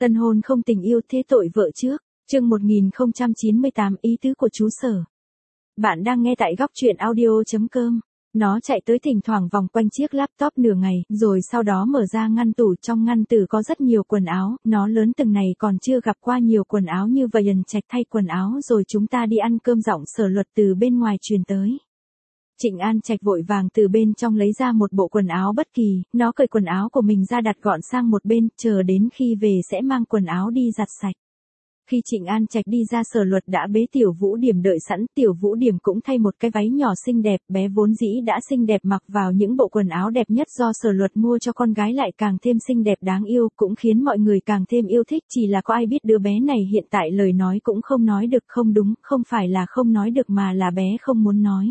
Tân hôn không tình yêu thế tội vợ trước. Chương 1098 ý tứ của chú Sở. Bạn đang nghe tại góc truyện audio.com. Nó chạy tới thỉnh thoảng vòng quanh chiếc laptop nửa ngày, rồi sau đó mở ra ngăn tủ, trong ngăn tủ có rất nhiều quần áo, nó lớn từng này còn chưa gặp qua nhiều quần áo như vậy. Trạch thay quần áo rồi chúng ta đi ăn cơm, giọng Sở Luật từ bên ngoài truyền tới. Trịnh An Trạch vội vàng từ bên trong lấy ra một bộ quần áo bất kỳ, nó cởi quần áo của mình ra đặt gọn sang một bên, chờ đến khi về sẽ mang quần áo đi giặt sạch. Khi Trịnh An Trạch đi ra, Sở Luật đã bế Tiểu Vũ Điểm đợi sẵn, Tiểu Vũ Điểm cũng thay một cái váy nhỏ xinh đẹp, bé vốn dĩ đã xinh đẹp mặc vào những bộ quần áo đẹp nhất do Sở Luật mua cho con gái lại càng thêm xinh đẹp đáng yêu, cũng khiến mọi người càng thêm yêu thích, chỉ là có ai biết đứa bé này hiện tại lời nói cũng không nói được, không đúng, không phải là không nói được mà là bé không muốn nói.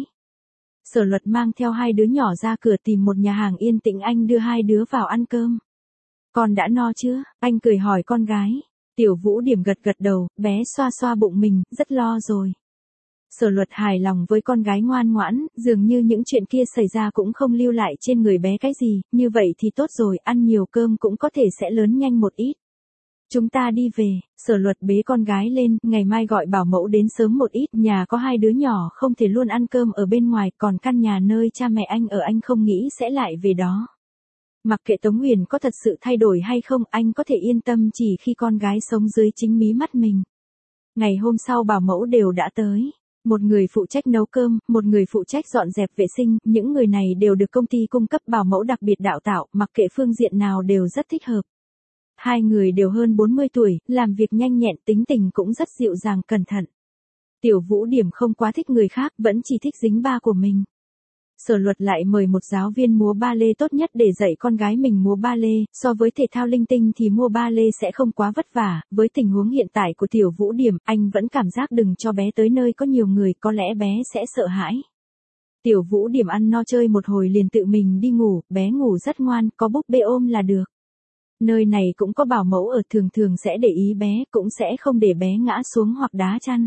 Sở Luật mang theo hai đứa nhỏ ra cửa tìm một nhà hàng yên tĩnh, anh đưa hai đứa vào ăn cơm. Con đã no chưa? Anh cười hỏi con gái. Tiểu Vũ Điểm gật gật đầu, bé xoa xoa bụng mình, rất lo rồi. Sở Luật hài lòng với con gái ngoan ngoãn, dường như những chuyện kia xảy ra cũng không lưu lại trên người bé cái gì, như vậy thì tốt rồi, ăn nhiều cơm cũng có thể sẽ lớn nhanh một ít. Chúng ta đi về. Sở Luật bế con gái lên, ngày mai gọi bảo mẫu đến sớm một ít, nhà có hai đứa nhỏ không thể luôn ăn cơm ở bên ngoài, còn căn nhà nơi cha mẹ anh ở anh không nghĩ sẽ lại về đó. Mặc kệ Tống Huyền có thật sự thay đổi hay không, anh có thể yên tâm chỉ khi con gái sống dưới chính mí mắt mình. Ngày hôm sau bảo mẫu đều đã tới. Một người phụ trách nấu cơm, một người phụ trách dọn dẹp vệ sinh, những người này đều được công ty cung cấp bảo mẫu đặc biệt đào tạo, mặc kệ phương diện nào đều rất thích hợp. Hai người đều hơn 40 tuổi, làm việc nhanh nhẹn, tính tình cũng rất dịu dàng cẩn thận. Tiểu Vũ Điểm không quá thích người khác, vẫn chỉ thích dính ba của mình. Sở Luật lại mời một giáo viên múa ba lê tốt nhất để dạy con gái mình múa ba lê, so với thể thao linh tinh thì mua ba lê sẽ không quá vất vả, với tình huống hiện tại của Tiểu Vũ Điểm, anh vẫn cảm giác đừng cho bé tới nơi có nhiều người, có lẽ bé sẽ sợ hãi. Tiểu Vũ Điểm ăn no chơi một hồi liền tự mình đi ngủ, bé ngủ rất ngoan, có búp bê ôm là được. Nơi này cũng có bảo mẫu ở, thường thường sẽ để ý bé, cũng sẽ không để bé ngã xuống hoặc đá chăn.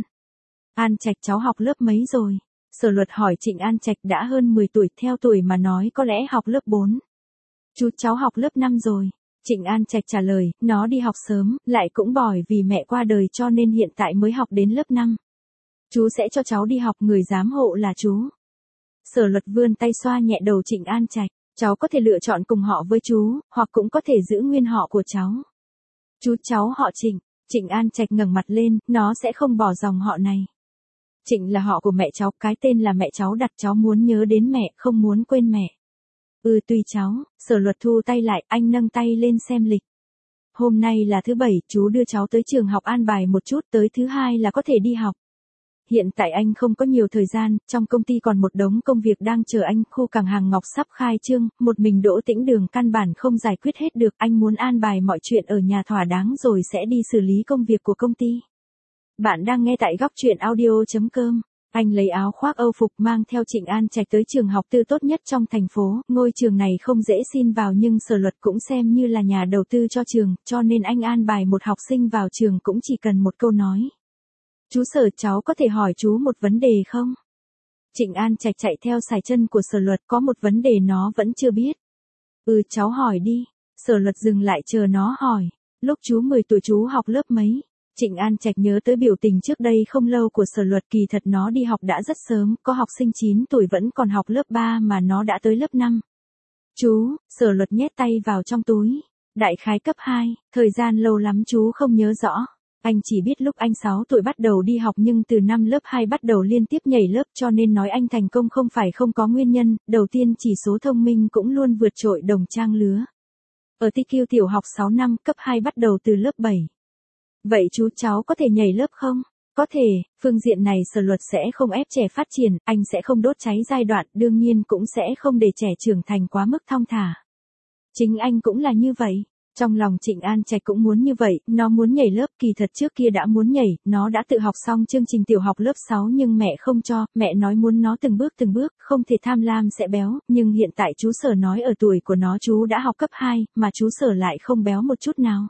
An Trạch cháu học lớp mấy rồi? Sở Luật hỏi Trịnh An Trạch đã hơn 10 tuổi, theo tuổi mà nói có lẽ học lớp 4. Chú cháu học lớp 5 rồi. Trịnh An Trạch trả lời, nó đi học sớm, lại cũng bỏi vì mẹ qua đời cho nên hiện tại mới học đến lớp 5. Chú sẽ cho cháu đi học, người giám hộ là chú. Sở Luật vươn tay xoa nhẹ đầu Trịnh An Trạch. Cháu có thể lựa chọn cùng họ với chú, hoặc cũng có thể giữ nguyên họ của cháu. Chú cháu họ Trịnh. Trịnh An Trạch ngẩng mặt lên, nó sẽ không bỏ dòng họ này. Trịnh là họ của mẹ cháu, cái tên là mẹ cháu đặt, cháu muốn nhớ đến mẹ, không muốn quên mẹ. Tùy cháu. Sở Luật thu tay lại, anh nâng tay lên xem lịch. Hôm nay là thứ Bảy, chú đưa cháu tới trường học an bài một chút, tới thứ Hai là có thể đi học. Hiện tại anh không có nhiều thời gian, trong công ty còn một đống công việc đang chờ anh, khu cảng hàng Ngọc sắp khai trương, một mình Đỗ Tĩnh Đường căn bản không giải quyết hết được, anh muốn an bài mọi chuyện ở nhà thỏa đáng rồi sẽ đi xử lý công việc của công ty. Bạn đang nghe tại góc truyện audio.com. Anh lấy áo khoác Âu phục mang theo Trịnh An Trạch tới trường học tư tốt nhất trong thành phố, ngôi trường này không dễ xin vào nhưng Sở Luật cũng xem như là nhà đầu tư cho trường, cho nên anh an bài một học sinh vào trường cũng chỉ cần một câu nói. Chú Sở, cháu có thể hỏi chú một vấn đề không? Trịnh An Trạch chạy theo sải chân của Sở Luật, có một vấn đề nó vẫn chưa biết. Cháu hỏi đi. Sở Luật dừng lại chờ nó hỏi. Lúc chú 10 tuổi chú học lớp mấy? Trịnh An Trạch nhớ tới biểu tình trước đây không lâu của Sở Luật, kỳ thật nó đi học đã rất sớm, có học sinh 9 tuổi vẫn còn học lớp 3 mà nó đã tới lớp 5. Chú, Sở Luật nhét tay vào trong túi. Đại khái cấp 2, thời gian lâu lắm chú không nhớ rõ. Anh chỉ biết lúc anh 6 tuổi bắt đầu đi học nhưng từ năm lớp 2 bắt đầu liên tiếp nhảy lớp, cho nên nói anh thành công không phải không có nguyên nhân, đầu tiên chỉ số thông minh cũng luôn vượt trội đồng trang lứa. Ở TQ tiểu học 6 năm, cấp 2 bắt đầu từ lớp 7. Vậy chú cháu có thể nhảy lớp không? Có thể, phương diện này Sở Luật sẽ không ép trẻ phát triển, anh sẽ không đốt cháy giai đoạn, đương nhiên cũng sẽ không để trẻ trưởng thành quá mức thong thả. Chính anh cũng là như vậy. Trong lòng Trịnh An Trạch cũng muốn như vậy, nó muốn nhảy lớp, kỳ thật trước kia đã muốn nhảy, nó đã tự học xong chương trình tiểu học lớp 6 nhưng mẹ không cho, mẹ nói muốn nó từng bước, không thể tham lam sẽ béo, nhưng hiện tại chú Sở nói ở tuổi của nó chú đã học cấp 2, mà chú Sở lại không béo một chút nào.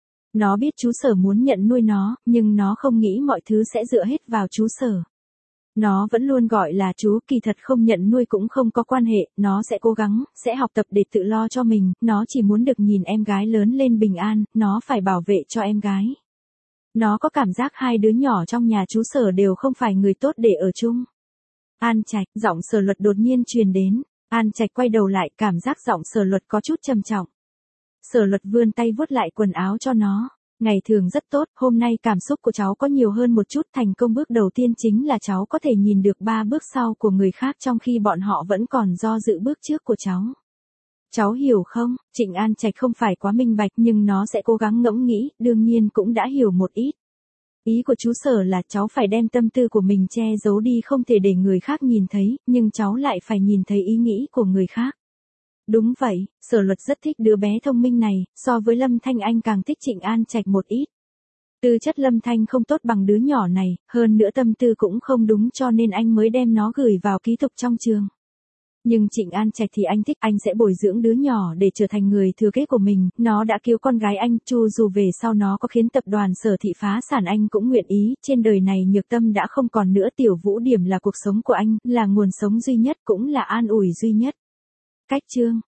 Nó biết chú Sở muốn nhận nuôi nó, nhưng nó không nghĩ mọi thứ sẽ dựa hết vào chú Sở. Nó vẫn luôn gọi là chú, kỳ thật không nhận nuôi cũng không có quan hệ, nó sẽ cố gắng, sẽ học tập để tự lo cho mình, nó chỉ muốn được nhìn em gái lớn lên bình an, nó phải bảo vệ cho em gái. Nó có cảm giác hai đứa nhỏ trong nhà chú Sở đều không phải người tốt để ở chung. An Trạch, giọng Sở Luật đột nhiên truyền đến. An Trạch quay đầu lại, cảm giác giọng Sở Luật có chút trầm trọng. Sở Luật vươn tay vuốt lại quần áo cho nó. Ngày thường rất tốt, hôm nay cảm xúc của cháu có nhiều hơn một chút, thành công bước đầu tiên chính là cháu có thể nhìn được 3 bước sau của người khác trong khi bọn họ vẫn còn do dự bước trước của cháu. Cháu hiểu không? Trịnh An Trạch không phải quá minh bạch nhưng nó sẽ cố gắng ngẫm nghĩ, đương nhiên cũng đã hiểu một ít. Ý của chú Sở là cháu phải đem tâm tư của mình che giấu đi, không thể để người khác nhìn thấy, nhưng cháu lại phải nhìn thấy ý nghĩ của người khác. Đúng vậy, Sở Luật rất thích đứa bé thông minh này, so với Lâm Thanh anh càng thích Trịnh An Trạch một ít. Tư chất Lâm Thanh không tốt bằng đứa nhỏ này, hơn nữa tâm tư cũng không đúng cho nên anh mới đem nó gửi vào ký túc trong trường. Nhưng Trịnh An Trạch thì anh thích, anh sẽ bồi dưỡng đứa nhỏ để trở thành người thừa kế của mình, nó đã cứu con gái anh, chu dù về sau nó có khiến tập đoàn Sở Thị phá sản anh cũng nguyện ý, trên đời này Nhược Tâm đã không còn nữa, Tiểu Vũ Điểm là cuộc sống của anh, là nguồn sống duy nhất cũng là an ủi duy nhất. Cách chương